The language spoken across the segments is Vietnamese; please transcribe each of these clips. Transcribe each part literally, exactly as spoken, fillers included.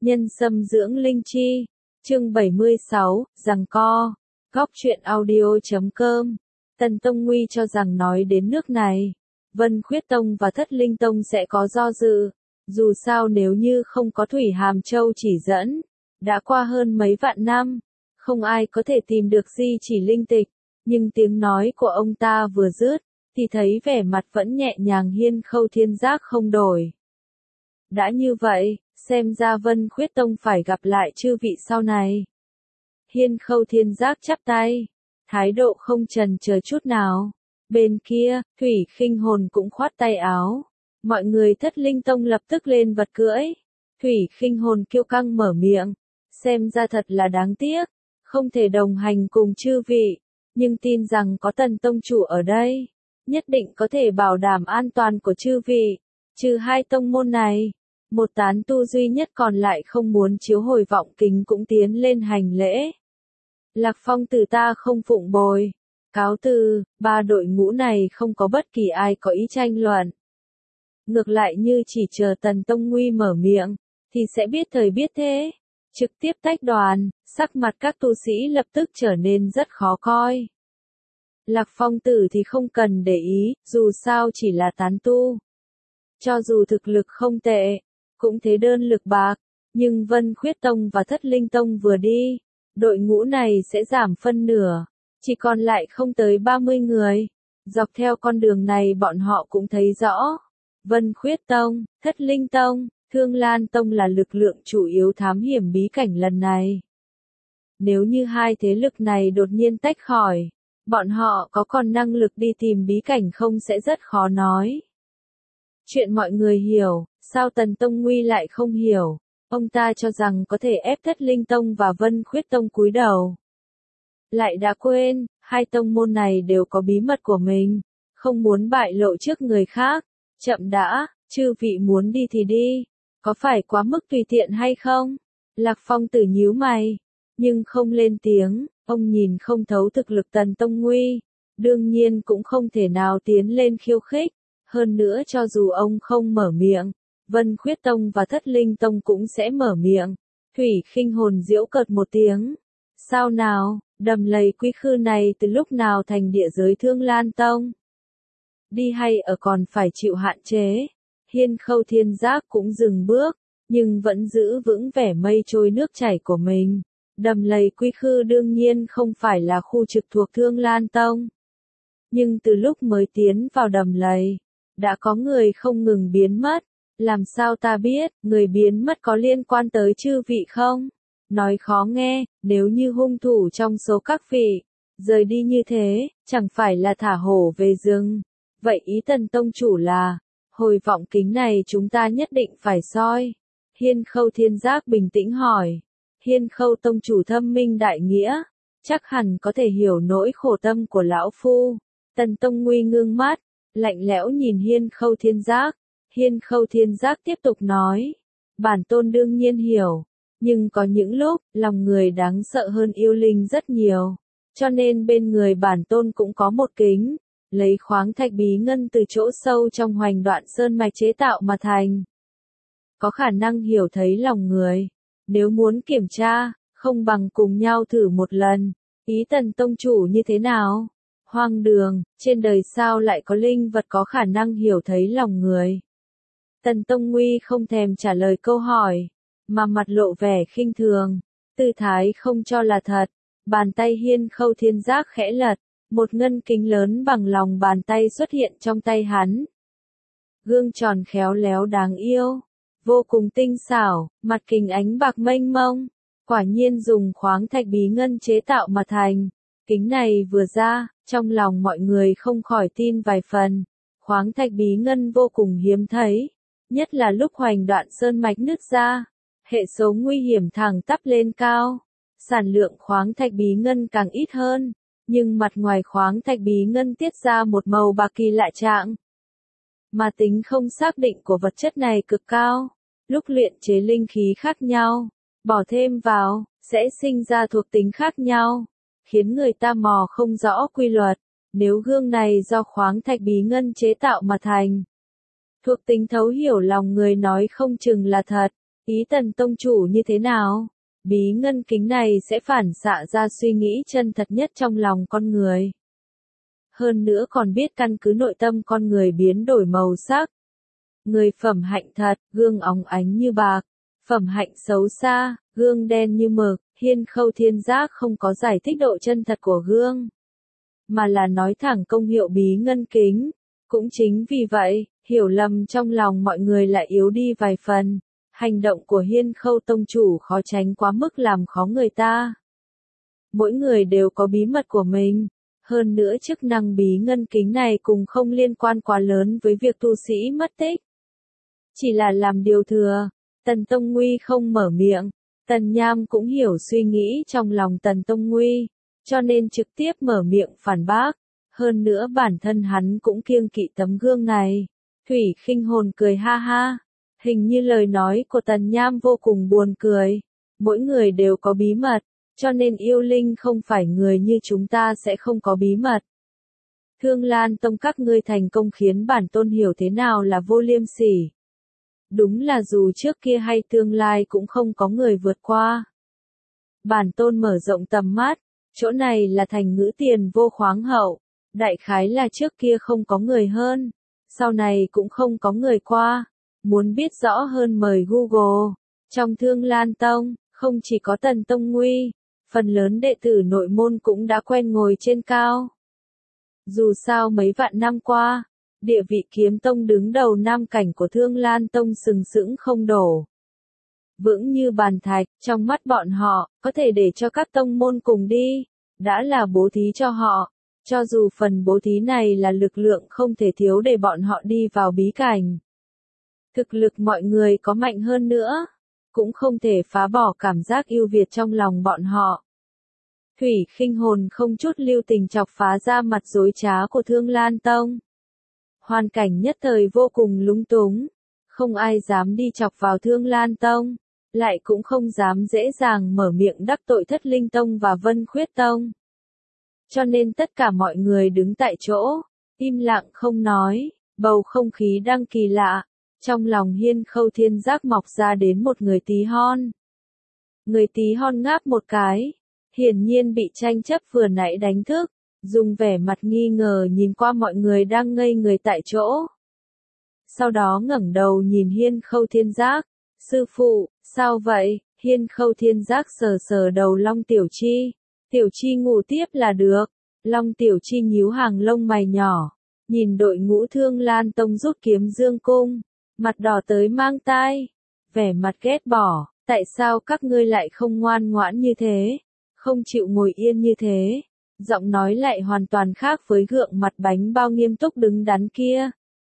Nhân sâm dưỡng linh chi. Chương bảy mươi sáu, giằng co. Góc truyện audio chấm com. Tần Tông Nguy cho rằng nói đến nước này, Vân Khuyết Tông và Thất Linh Tông sẽ có do dự. Dù sao nếu như không có Thủy Hàm Châu chỉ dẫn, đã qua hơn mấy vạn năm, không ai có thể tìm được di chỉ linh tịch. Nhưng tiếng nói của ông ta vừa dứt, thì thấy vẻ mặt vẫn nhẹ nhàng Hiên Khâu Thiên Giác không đổi. Đã như vậy, xem ra Vân Khuyết Tông phải gặp lại chư vị sau này. Hiên Khâu Thiên Giác chắp tay, thái độ không chần chờ chút nào. Bên kia, Thủy Khinh Hồn cũng khoát tay áo. Mọi người Thất Linh Tông lập tức lên vật cưỡi. Thủy Khinh Hồn kiêu căng mở miệng, xem ra thật là đáng tiếc, không thể đồng hành cùng chư vị, nhưng tin rằng có Tần Tông chủ ở đây, nhất định có thể bảo đảm an toàn của chư vị. Trừ hai tông môn này, một tán tu duy nhất còn lại không muốn chiếu hồi vọng kính cũng tiến lên hành lễ. Lạc Phong từ ta không phụng bồi, cáo từ. Ba đội ngũ này không có bất kỳ ai có ý tranh luận. Ngược lại như chỉ chờ Tần Tông Nguy mở miệng, thì sẽ biết thời biết thế. Trực tiếp tách đoàn, sắc mặt các tu sĩ lập tức trở nên rất khó coi. Lạc Phong tử thì không cần để ý, dù sao chỉ là tán tu. Cho dù thực lực không tệ, cũng thế đơn lực bạc, nhưng Vân Khuyết Tông và Thất Linh Tông vừa đi, đội ngũ này sẽ giảm phân nửa, chỉ còn lại không tới ba mươi người. Dọc theo con đường này bọn họ cũng thấy rõ, Vân Khuyết Tông, Thất Linh Tông, Thương Lan Tông là lực lượng chủ yếu thám hiểm bí cảnh lần này. Nếu như hai thế lực này đột nhiên tách khỏi, bọn họ có còn năng lực đi tìm bí cảnh không sẽ rất khó nói. Chuyện mọi người hiểu, sao Tần Tông Nguy lại không hiểu? Ông ta cho rằng có thể ép Thất Linh Tông và Vân Khuyết Tông cúi đầu. Lại đã quên, hai tông môn này đều có bí mật của mình, không muốn bại lộ trước người khác. Chậm đã, chư vị muốn đi thì đi, có phải quá mức tùy tiện hay không? Lạc Phong tử nhíu mày, nhưng không lên tiếng. Ông nhìn không thấu thực lực Tần Tông Nguy, đương nhiên cũng không thể nào tiến lên khiêu khích. Hơn nữa cho dù ông không mở miệng, Vân Khuyết Tông và Thất Linh Tông cũng sẽ mở miệng. Thủy Khinh Hồn giễu cợt một tiếng. Sao nào, Đầm Lầy Quy Khư này từ lúc nào thành địa giới Thương Lan Tông? Đi hay ở còn phải chịu hạn chế? Hiên Khâu Thiên Giác cũng dừng bước, nhưng vẫn giữ vững vẻ mây trôi nước chảy của mình. Đầm Lầy Quy Khư đương nhiên không phải là khu trực thuộc Thương Lan Tông. Nhưng từ lúc mới tiến vào đầm lầy, đã có người không ngừng biến mất. Làm sao ta biết, người biến mất có liên quan tới chư vị không? Nói khó nghe, nếu như hung thủ trong số các vị rời đi như thế, chẳng phải là thả hổ về rừng. Vậy ý Tần Tông chủ là, hồi vọng kính này chúng ta nhất định phải soi. Hiên Khâu Thiên Giác bình tĩnh hỏi. Hiên Khâu Tông chủ thâm minh đại nghĩa, chắc hẳn có thể hiểu nỗi khổ tâm của lão phu. Tần Tông Nguy ngưng mắt, lạnh lẽo nhìn Hiên Khâu Thiên Giác. Hiên Khâu Thiên Giác tiếp tục nói, bản tôn đương nhiên hiểu, nhưng có những lúc, lòng người đáng sợ hơn yêu linh rất nhiều. Cho nên bên người bản tôn cũng có một kính, lấy khoáng thạch bí ngân từ chỗ sâu trong Hoành Đoạn Sơn mạch chế tạo mà thành. Có khả năng hiểu thấy lòng người. Nếu muốn kiểm tra, không bằng cùng nhau thử một lần. Ý Tần Tông chủ như thế nào? Hoang đường, trên đời sao lại có linh vật có khả năng hiểu thấy lòng người? Tần Tông Nguy không thèm trả lời câu hỏi, mà mặt lộ vẻ khinh thường, tư thái không cho là thật. Bàn tay Hiên Khâu Thiên Giác khẽ lật, một ngân kính lớn bằng lòng bàn tay xuất hiện trong tay hắn. Gương tròn khéo léo đáng yêu, vô cùng tinh xảo, mặt kính ánh bạc mênh mông, quả nhiên dùng khoáng thạch bí ngân chế tạo mà thành. Kính này vừa ra, trong lòng mọi người không khỏi tin vài phần. Khoáng thạch bí ngân vô cùng hiếm thấy, nhất là lúc Hoành Đoạn Sơn mạch nứt ra, hệ số nguy hiểm thẳng tắp lên cao. Sản lượng khoáng thạch bí ngân càng ít hơn, nhưng mặt ngoài khoáng thạch bí ngân tiết ra một màu bạc kỳ lạ trạng. Mà tính không xác định của vật chất này cực cao, lúc luyện chế linh khí khác nhau, bỏ thêm vào, sẽ sinh ra thuộc tính khác nhau, khiến người ta mò không rõ quy luật. Nếu gương này do khoáng thạch bí ngân chế tạo mà thành, thuộc tính thấu hiểu lòng người nói không chừng là thật. Ý Tần tông chủ như thế nào? Bí ngân kính này sẽ phản xạ ra suy nghĩ chân thật nhất trong lòng con người. Hơn nữa còn biết căn cứ nội tâm con người biến đổi màu sắc. Người phẩm hạnh thật, gương óng ánh như bạc. Phẩm hạnh xấu xa, gương đen như mực. Hiên Khâu Thiên Giác không có giải thích độ chân thật của gương, mà là nói thẳng công hiệu bí ngân kính. Cũng chính vì vậy, hiểu lầm trong lòng mọi người lại yếu đi vài phần. Hành động của Hiên Khâu tông chủ khó tránh quá mức làm khó người ta. Mỗi người đều có bí mật của mình. Hơn nữa chức năng bí ngân kính này cũng không liên quan quá lớn với việc tu sĩ mất tích. Chỉ là làm điều thừa. Tần Tông Nguy không mở miệng. Tần Nham cũng hiểu suy nghĩ trong lòng Tần Tông Nguy, cho nên trực tiếp mở miệng phản bác. Hơn nữa bản thân hắn cũng kiêng kỵ tấm gương này. Thủy Khinh Hồn cười ha ha. Hình như lời nói của Tần Nham vô cùng buồn cười. Mỗi người đều có bí mật, cho nên yêu linh không phải người như chúng ta sẽ không có bí mật. Thương Lan Tông các ngươi thành công khiến bản tôn hiểu thế nào là vô liêm sỉ. Đúng là dù trước kia hay tương lai cũng không có người vượt qua. Bản tôn mở rộng tầm mắt, chỗ này là thành ngữ tiền vô khoáng hậu. Đại khái là trước kia không có người hơn, sau này cũng không có người qua. Muốn biết rõ hơn mời Google. Trong Thương Lan Tông, không chỉ có Tần Tông Nguy, phần lớn đệ tử nội môn cũng đã quen ngồi trên cao. Dù sao mấy vạn năm qua, địa vị kiếm tông đứng đầu nam cảnh của Thương Lan Tông sừng sững không đổ. Vững như bàn thạch, trong mắt bọn họ, có thể để cho các tông môn cùng đi, đã là bố thí cho họ. Cho dù phần bố thí này là lực lượng không thể thiếu để bọn họ đi vào bí cảnh. Thực lực mọi người có mạnh hơn nữa, cũng không thể phá bỏ cảm giác ưu việt trong lòng bọn họ. Thủy Khinh Hồn không chút lưu tình chọc phá ra mặt dối trá của Thương Lan Tông. Hoàn cảnh nhất thời vô cùng lúng túng, không ai dám đi chọc vào Thương Lan Tông, lại cũng không dám dễ dàng mở miệng đắc tội Thất Linh Tông và Vân Khuyết Tông. Cho nên tất cả mọi người đứng tại chỗ, im lặng không nói, bầu không khí đang kỳ lạ. Trong lòng Hiên Khâu Thiên Giác mọc ra đến một người tí hon. Người tí hon ngáp một cái, hiển nhiên bị tranh chấp vừa nãy đánh thức, dùng vẻ mặt nghi ngờ nhìn qua mọi người đang ngây người tại chỗ. Sau đó ngẩng đầu nhìn Hiên Khâu Thiên Giác, sư phụ, sao vậy? Hiên Khâu Thiên Giác sờ sờ đầu Long Tiểu Chi, Tiểu Chi ngủ tiếp là được. Long Tiểu Chi nhíu hàng lông mày nhỏ, nhìn đội ngũ Thương Lan Tông rút kiếm dương cung. Mặt đỏ tới mang tai, vẻ mặt ghét bỏ, tại sao các ngươi lại không ngoan ngoãn như thế, không chịu ngồi yên như thế, giọng nói lại hoàn toàn khác với gượng mặt bánh bao nghiêm túc đứng đắn kia.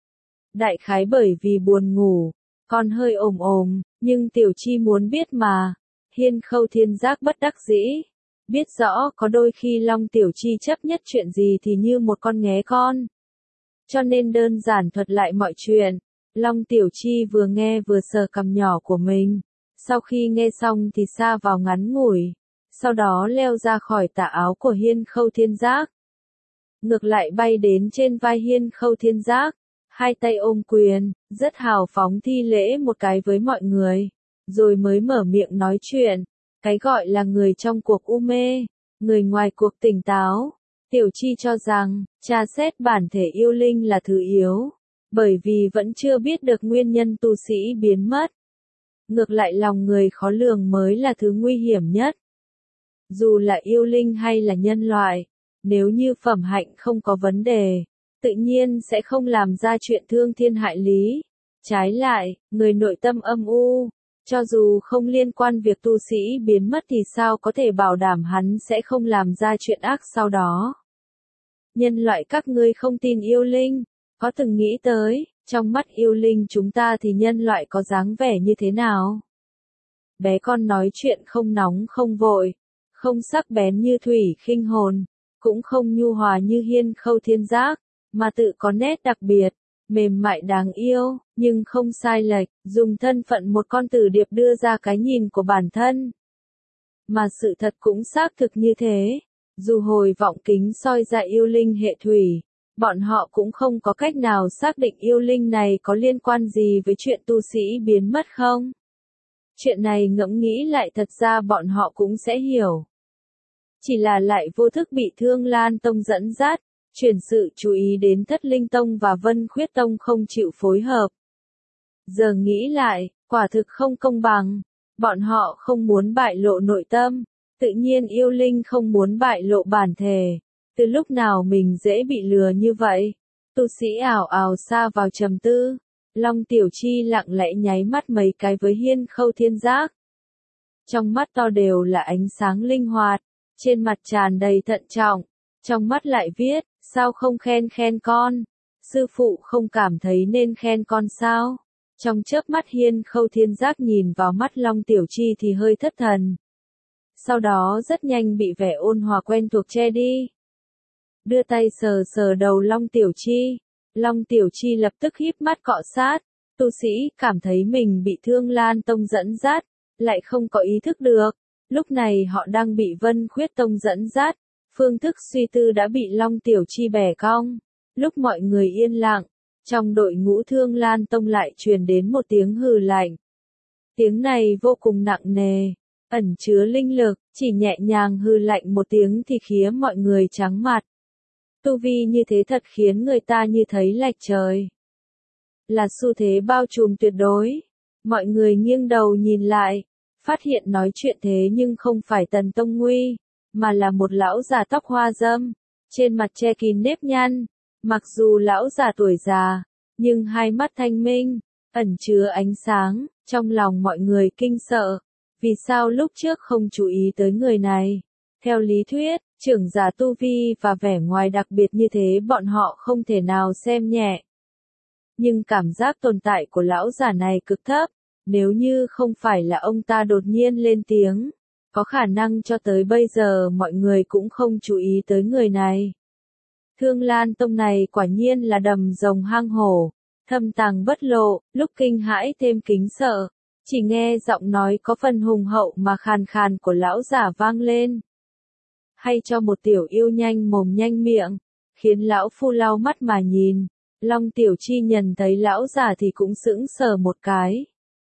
Đại khái bởi vì buồn ngủ, còn hơi ồm ồm, nhưng Tiểu Chi muốn biết mà. Hiên Khâu Thiên Giác bất đắc dĩ, biết rõ có đôi khi Long Tiểu Chi chấp nhất chuyện gì thì như một con nghé con. Cho nên đơn giản thuật lại mọi chuyện. Long Tiểu Chi vừa nghe vừa sờ cằm nhỏ của mình, sau khi nghe xong thì sa vào ngắn ngủi, sau đó leo ra khỏi tà áo của Hiên Khâu Thiên Giác. Ngược lại bay đến trên vai Hiên Khâu Thiên Giác, hai tay ôm quyền, rất hào phóng thi lễ một cái với mọi người, rồi mới mở miệng nói chuyện. Cái gọi là người trong cuộc u mê, người ngoài cuộc tỉnh táo. Tiểu Chi cho rằng, tra xét bản thể yêu linh là thứ yếu. Bởi vì vẫn chưa biết được nguyên nhân tu sĩ biến mất. Ngược lại lòng người khó lường mới là thứ nguy hiểm nhất. Dù là yêu linh hay là nhân loại, nếu như phẩm hạnh không có vấn đề, tự nhiên sẽ không làm ra chuyện thương thiên hại lý. Trái lại, người nội tâm âm u, cho dù không liên quan việc tu sĩ biến mất thì sao có thể bảo đảm hắn sẽ không làm ra chuyện ác sau đó. Nhân loại các ngươi không tin yêu linh. Có từng nghĩ tới, trong mắt yêu linh chúng ta thì nhân loại có dáng vẻ như thế nào? Bé con nói chuyện không nóng không vội, không sắc bén như Thủy Khinh Hồn, cũng không nhu hòa như Hiên Khâu Thiên Giác, mà tự có nét đặc biệt, mềm mại đáng yêu, nhưng không sai lệch, dùng thân phận một con tử điệp đưa ra cái nhìn của bản thân. Mà sự thật cũng xác thực như thế, dù hồi vọng kính soi ra yêu linh hệ thủy. Bọn họ cũng không có cách nào xác định yêu linh này có liên quan gì với chuyện tu sĩ biến mất không. Chuyện này ngẫm nghĩ lại thật ra bọn họ cũng sẽ hiểu. Chỉ là lại vô thức bị Thương Lan Tông dẫn dắt, chuyển sự chú ý đến Thất Linh Tông và Vân Khuyết Tông không chịu phối hợp. Giờ nghĩ lại, quả thực không công bằng. Bọn họ không muốn bại lộ nội tâm, tự nhiên yêu linh không muốn bại lộ bản thể. Từ lúc nào mình dễ bị lừa như vậy? Tu sĩ ảo ảo xa vào trầm tư. Long Tiểu Chi lặng lẽ nháy mắt mấy cái với Hiên Khâu Thiên Giác. Trong mắt to đều là ánh sáng linh hoạt, trên mặt tràn đầy thận trọng, trong mắt lại viết, sao không khen khen con? Sư phụ không cảm thấy nên khen con sao? Trong chớp mắt Hiên Khâu Thiên Giác nhìn vào mắt Long Tiểu Chi thì hơi thất thần. Sau đó rất nhanh bị vẻ ôn hòa quen thuộc che đi. Đưa tay sờ sờ đầu Long Tiểu Chi. Long Tiểu Chi lập tức híp mắt cọ sát. Tu sĩ cảm thấy mình bị Thương Lan Tông dẫn dắt, lại không có ý thức được. Lúc này họ đang bị Vân Khuyết Tông dẫn dắt. Phương thức suy tư đã bị Long Tiểu Chi bẻ cong. Lúc mọi người yên lặng, trong đội ngũ Thương Lan Tông lại truyền đến một tiếng hừ lạnh. Tiếng này vô cùng nặng nề, ẩn chứa linh lực, chỉ nhẹ nhàng hừ lạnh một tiếng thì khiến mọi người trắng mặt. Tu vi như thế thật khiến người ta như thấy lệch trời. Là xu thế bao trùm tuyệt đối. Mọi người nghiêng đầu nhìn lại, phát hiện nói chuyện thế nhưng không phải Tần Tông Nguy, mà là một lão già tóc hoa râm, trên mặt che kín nếp nhăn. Mặc dù lão già tuổi già, nhưng hai mắt thanh minh, ẩn chứa ánh sáng, trong lòng mọi người kinh sợ. Vì sao lúc trước không chú ý tới người này? Theo lý thuyết, trưởng giả tu vi và vẻ ngoài đặc biệt như thế bọn họ không thể nào xem nhẹ. Nhưng cảm giác tồn tại của lão già này cực thấp, nếu như không phải là ông ta đột nhiên lên tiếng, có khả năng cho tới bây giờ mọi người cũng không chú ý tới người này. Thương Lan Tông này quả nhiên là đầm rồng hang hổ, thâm tàng bất lộ, lúc kinh hãi thêm kính sợ, chỉ nghe giọng nói có phần hùng hậu mà khàn khàn của lão giả vang lên. Hay cho một tiểu yêu nhanh mồm nhanh miệng, khiến lão phu lau mắt mà nhìn. Long Tiểu Chi nhận thấy lão giả thì cũng sững sờ một cái.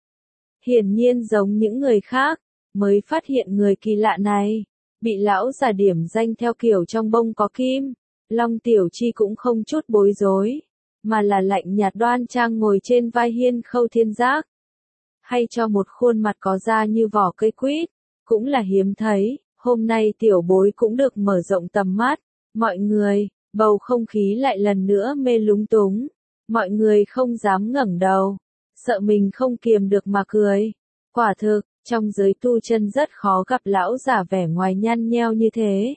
Hiển nhiên giống những người khác, mới phát hiện người kỳ lạ này, bị lão giả điểm danh theo kiểu trong bông có kim. Long Tiểu Chi cũng không chút bối rối, mà là lạnh nhạt đoan trang ngồi trên vai Hiên Khâu Thiên Giác. Hay cho một khuôn mặt có da như vỏ cây quýt, cũng là hiếm thấy, hôm nay tiểu bối cũng được mở rộng tầm mắt. Mọi người, bầu không khí lại lần nữa mê lúng túng, mọi người không dám ngẩng đầu, sợ mình không kiềm được mà cười. Quả thực, trong giới tu chân rất khó gặp lão giả vẻ ngoài nhăn nheo như thế.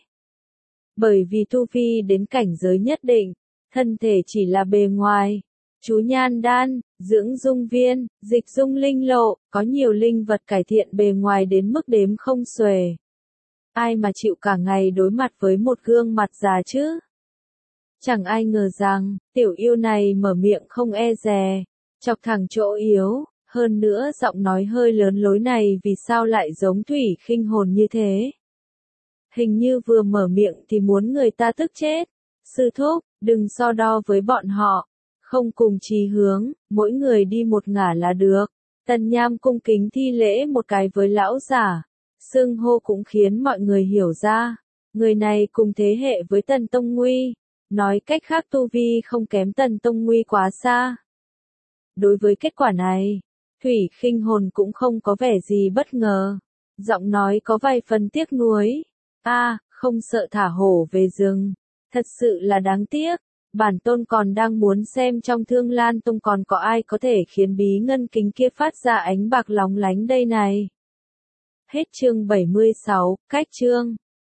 Bởi vì tu vi đến cảnh giới nhất định, thân thể chỉ là bề ngoài. Chú nhan đan, dưỡng dung viên, dịch dung linh lộ, có nhiều linh vật cải thiện bề ngoài đến mức đếm không xuể. Ai mà chịu cả ngày đối mặt với một gương mặt già chứ? Chẳng ai ngờ rằng, tiểu yêu này mở miệng không e dè, chọc thẳng chỗ yếu, hơn nữa giọng nói hơi lớn lối này vì sao lại giống Thủy Khinh Hồn như thế? Hình như vừa mở miệng thì muốn người ta tức chết. Sư thúc, đừng so đo với bọn họ, không cùng chí hướng, mỗi người đi một ngả là được. Tần Nham cung kính thi lễ một cái với lão giả, xưng hô cũng khiến mọi người hiểu ra, người này cùng thế hệ với Tần Tông Nguy, nói cách khác tu vi không kém Tần Tông Nguy quá xa. Đối với kết quả này, Thủy Khinh Hồn cũng không có vẻ gì bất ngờ, giọng nói có vài phần tiếc nuối. A, à, không sợ thả hổ về rừng, thật sự là đáng tiếc, bản tôn còn đang muốn xem trong Thương Lan Tông còn có ai có thể khiến bí ngân kính kia phát ra ánh bạc lóng lánh đây này. Hết chương bảy mươi sáu, cách chương.